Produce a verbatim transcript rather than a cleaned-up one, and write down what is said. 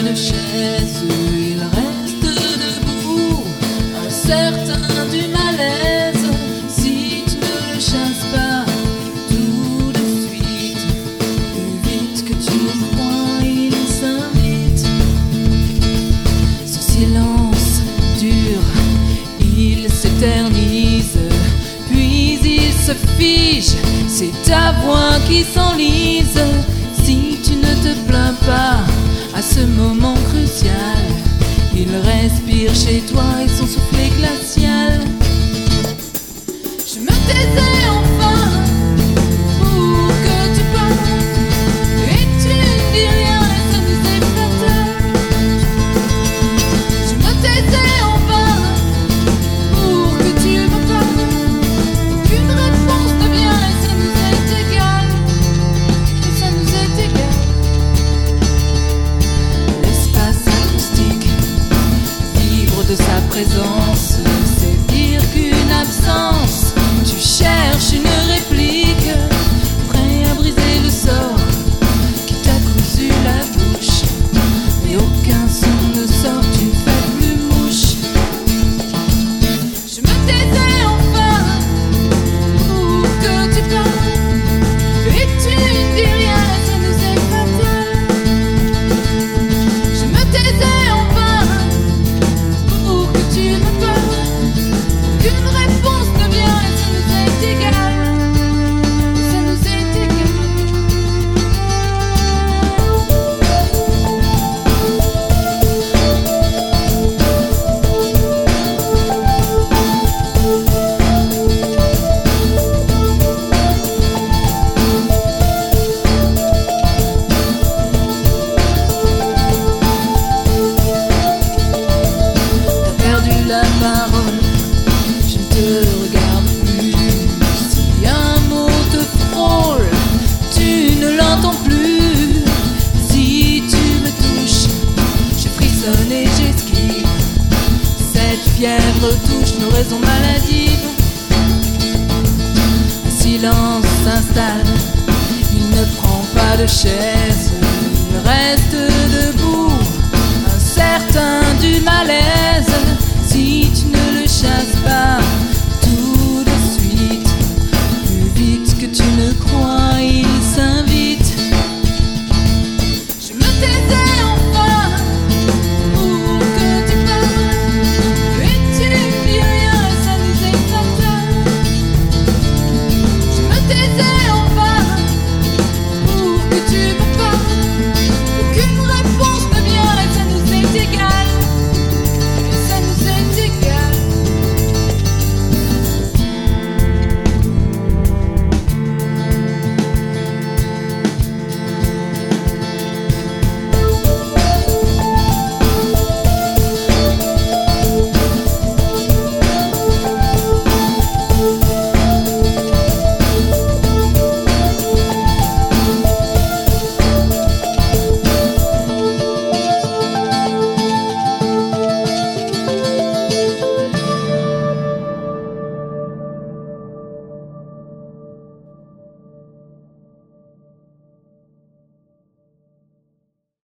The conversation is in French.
de chaise, il reste debout, incertain du malaise. Si tu ne le chasses pas tout de suite, plus vite que tu le crois, il s'invite. Ce silence dure, il s'éternise, puis il se fige. C'est ta voix qui s'enlise. Si tu ne te plains pas à ce moment crucial, il respire chez toi et son souffle est glacial. Je me taisais enfin pour que tu parles, et tu ne dis rien et ça nous est fatal. Je me taisais enfin pour que tu me parles, aucune réponse ne vient et ça nous est égal, et ça nous est égal. L'espace acoustique vibre de sa présence, c'est dire qu'une absence. Tu cherches une réplique, prêt à briser le sort qui t'a cousu la bouche, mais aucun son ne sort, tu ne fais plus mouche. Je me taisais enfin pour que tu parles, et tu ne dis rien et ça nous est fatal. Je me taisais enfin pour que tu me parles, qu'une réponse ne vient et ça nous est égal, et ça nous est égal. T'as perdu la parole, je ne te regarde plus. Si un mot te frôle, tu ne l'entends plus. Si tu me touches, je frissonne et j'esquive. Cette fièvre touche nos raisons maladives. Un silence s'installe, il ne prend pas de chaise, il reste